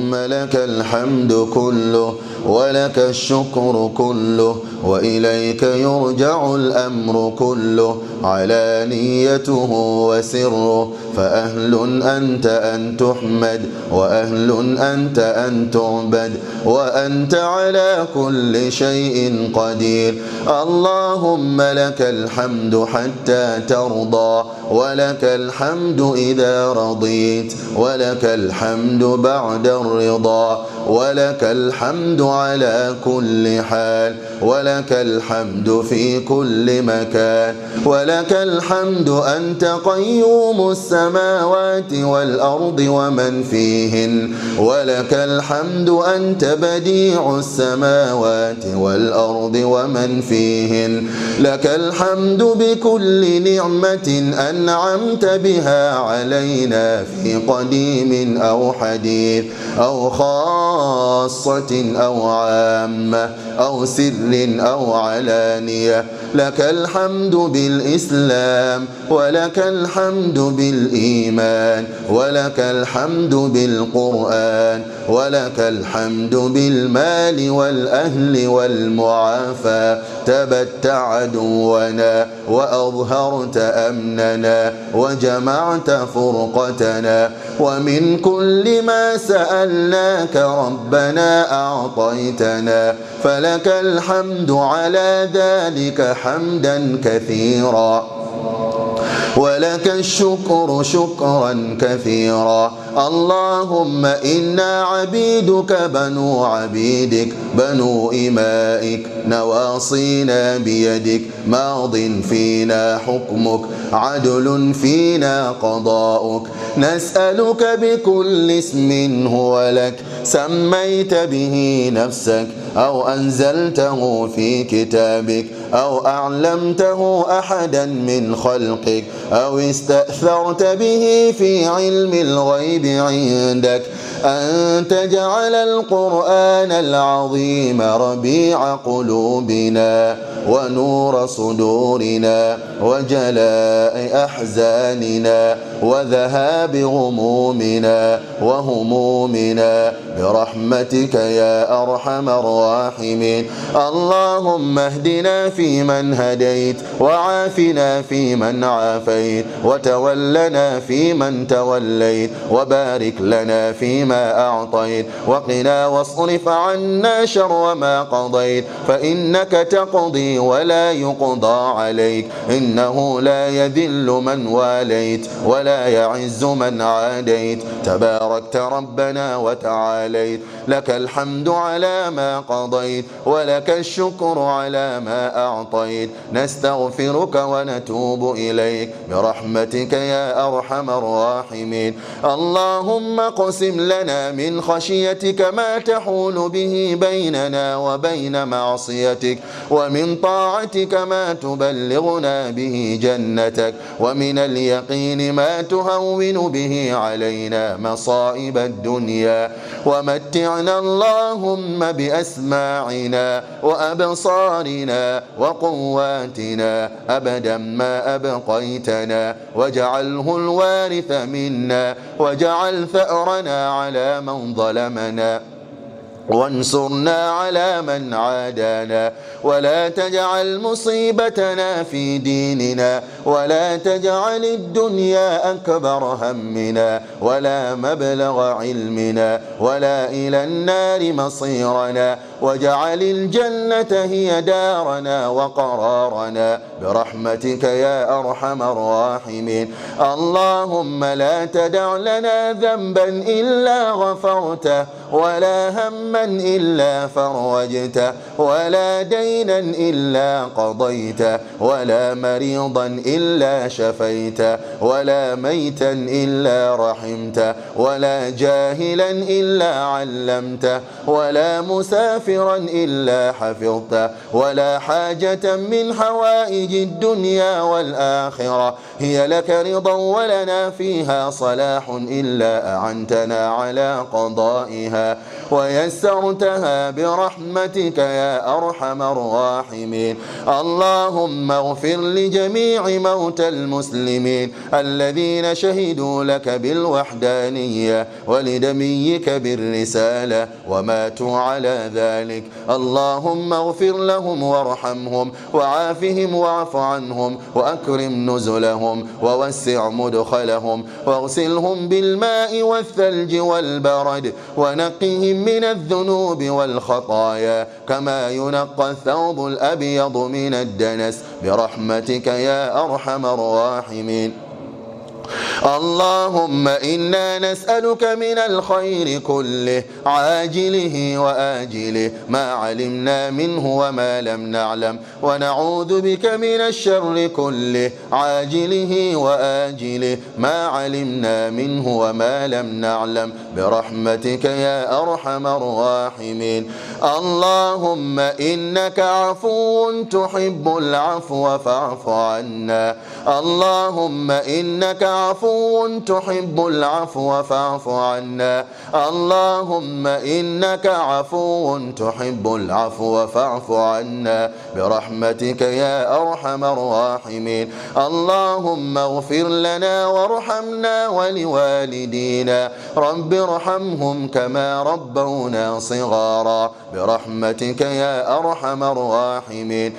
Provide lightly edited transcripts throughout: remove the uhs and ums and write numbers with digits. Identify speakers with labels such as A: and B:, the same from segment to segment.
A: اللهم لك الحمد كله ولك الشكر كله وإليك يرجع الأمر كله علانيته وسره، فأهل أنت أن تحمد وأهل أنت أن تعبد وأنت على كل شيء قدير. اللهم لك الحمد حتى ترضى ولك الحمد إذا رضيت ولك الحمد بعد الرضا ولك الحمد على كل حال ولك الحمد في كل مكان ولك الحمد أنت قيوم السماوات والأرض ومن فيهن ولك الحمد أنت بديع السماوات والأرض ومن فيهن لك الحمد بكل نعمة أنعمت بها علينا في قديم أو حديث أو خاصة أو عامة أو سر أو علانية. لك الحمد بالإسلام ولك الحمد بالإيمان ولك الحمد بالقرآن ولك الحمد بالمال والأهل والمعافى. تبت عدونا وأظهرت أمننا وجمعت فرقتنا ومن كل ما سألناك ربنا أعطيتنا، فلك الحمد على ذلك حمدا كثيرا ولك الشكر شكرا كثيرا. اللهم إنا عبيدك بنو عبيدك بنو إمائك نواصينا بيدك ماض فينا حكمك عدل فينا قضاؤك. نسألك بكل اسم هو لك سميت به نفسك أو أنزلته في كتابك أو أعلمته أحدا من خلقك أو استأثرت به في علم الغيب عندك أن تجعل القرآن العظيم ربيع قلوبنا ونور صدورنا وجلاء أحزاننا وذهاب غمومنا وهمومنا برحمتك يا أرحم الراحمين. اللهم اهدنا فيمن هديت وعافنا فيمن عافيت وتولنا فيمن توليت وبارك لنا فيما أعطيت وقنا واصرف عنا شر ما قضيت، فإنك تقضي ولا يقضى عليك، إنه لا يذل من واليت ولا يعز من عاديت، تباركت ربنا وتعاليت. لك الحمد على ما قضيت ولك الشكر على ما أعطيت. نستغفرك ونتوب إليك برحمتك يا أرحم الراحمين. اللهم اقسم لنا من خشيتك ما تحول به بيننا وبين معصيتك، ومن طاعتك ما تبلغنا به جنتك، ومن اليقين ما تهون به علينا مصائب الدنيا. ومتعنا اللهم بأسماعنا وأبصارنا وقواتنا أبدا ما أبقيتنا، واجعله الوارث منا، واجعل ثأرنا على من ظلمنا، وانصرنا على من عادانا، ولا تجعل مصيبتنا في ديننا، ولا تجعل الدنيا أكبر همنا ولا مبلغ علمنا ولا إلى النار مصيرنا، واجعل الجنة هي دارنا وقرارنا برحمتك يا أرحم الراحمين. اللهم لا تدع لنا ذنبا إلا غفرته، ولا هما إلا فرجته، ولا دينا إلا قضيته، ولا مريضا إلا شفيته، ولا ميتا إلا رحمته، ولا جاهلا إلا علمته، ولا مسافرا كافرا إلا حفظته، ولا حاجة من حوائج الدنيا والآخرة هي لك رضا ولنا فيها صلاح إلا أعنتنا على قضائها ويسرتها برحمتك يا أرحم الراحمين. اللهم اغفر لجميع موتى المسلمين الذين شهدوا لك بالوحدانية ولنبيك بالرسالة وماتوا على ذلك. اللهم اغفر لهم وارحمهم وعافهم واعف عنهم وأكرم نزلهم ووسع مدخلهم واغسلهم بالماء والثلج والبرد ونقهم من الذنوب والخطايا كما ينقى الثوب الأبيض من الدنس برحمتك يا أرحم الراحمين. اللهم إنا نسألك من الخير كله عاجله وآجله ما علمنا منه وما لم نعلم، ونعوذ بك من الشر كله عاجله وآجله ما علمنا منه وما لم نعلم برحمتك يا أرحم الراحمين. اللهم إنك عفو تحب العفو فاعف عنا. اللهم إنك عفو تحب العفو فاعف عنا. اللهم إنك عفو تحب العفو فاعف عنا برحمتك يا أرحم الراحمين. اللهم اغفر لنا وارحمنا ولوالدينا رب ارحمهم كما ربونا صغارا برحمتك يا أرحم الراحمين.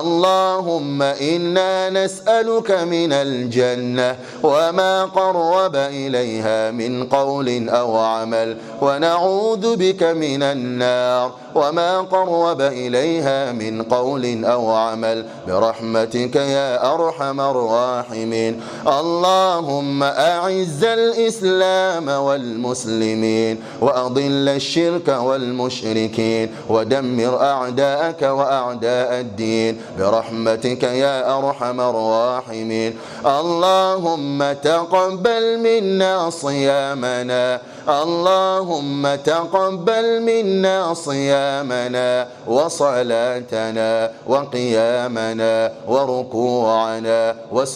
A: اللهم إنا نسألك من الجنة وما قرب إليها من قول أو عمل، ونعوذ بك من النار وما قرب إليها من قول أو عمل برحمتك يا أرحم الراحمين. اللهم أعز الإسلام والمسلمين وأضل الشرك والمشركين ودمر أعداءك وأعداء الدين برحمتك يا أرحم الراحمين. اللهم تقبل منا صيامنا. اللهم تقبل منا صيامنا وصلاتنا وقيامنا وركوعنا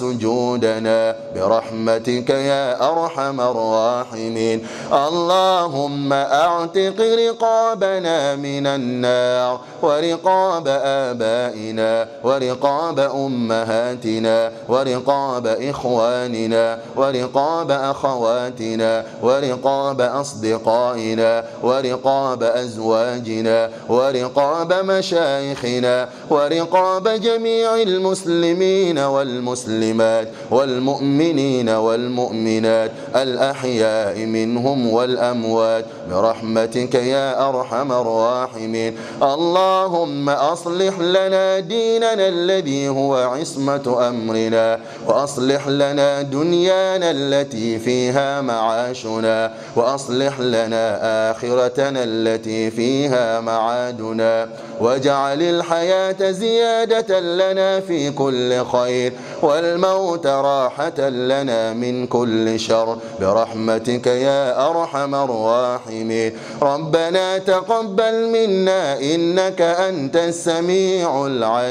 A: وسجودنا برحمتك يا أرحم الراحمين. اللهم أعتق رقابنا من النار ورقاب آبائنا ورقاب أمهاتنا ورقاب إخواننا ورقاب أخواتنا ورقاب أصدقائنا ورقاب أزواجنا ورقاب مشايخنا ورقاب جميع المسلمين والمسلمات والمؤمنين والمؤمنات الأحياء منهم والأموات برحمتك يا أرحم الراحمين. اللهم أصلح لنا ديننا الذي هو عصمة أمرنا، وأصلح لنا دنيانا التي فيها معاشنا، وأصلح لنا آخرتنا التي فيها معادنا، واجعل الحياة زيادة لنا في كل خير والموت راحة لنا من كل شر برحمتك يا أرحم الراحمين. ربنا تقبل منا إنك أنت السميع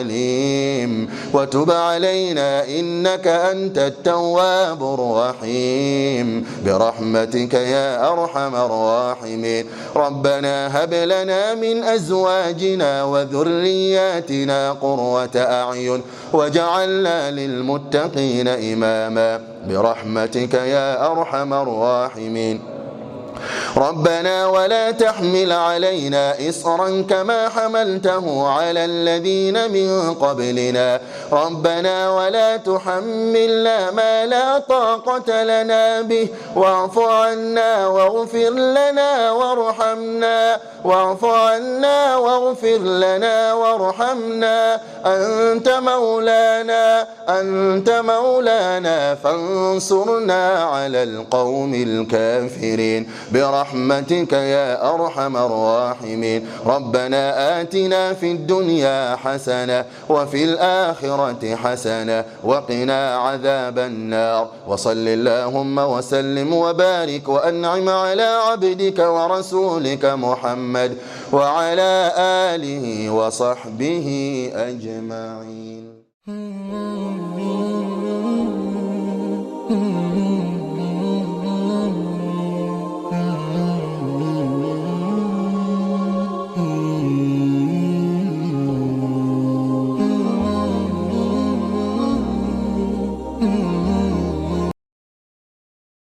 A: العليم، وتب علينا إنك أنت التواب الرحيم برحمتك يا أرحم الراحمين. ربنا هب لنا من أزواجنا وذرياتنا قرة أعين وجعلنا للمتقين إماما برحمتك يا أرحم الراحمين. ربنا ولا تحمل علينا إصرا كما حملته على الذين من قبلنا. ربنا ولا تحملنا ما لا طاقة لنا به واعف عنا واغفر لنا وارحمنا. واعف عنا واغفر لنا وارحمنا. أنت مولانا فانصرنا على القوم الكافرين. برحمتك يا أرحم الراحمين. ربنا آتنا في الدنيا حسنة وفي الآخرة حسنة وقنا عذاب النار. وصل اللهم وسلم وبارك وأنعم على عبدك ورسولك محمد وعلى آله وصحبه أجمعين.
B: Mm-hmm.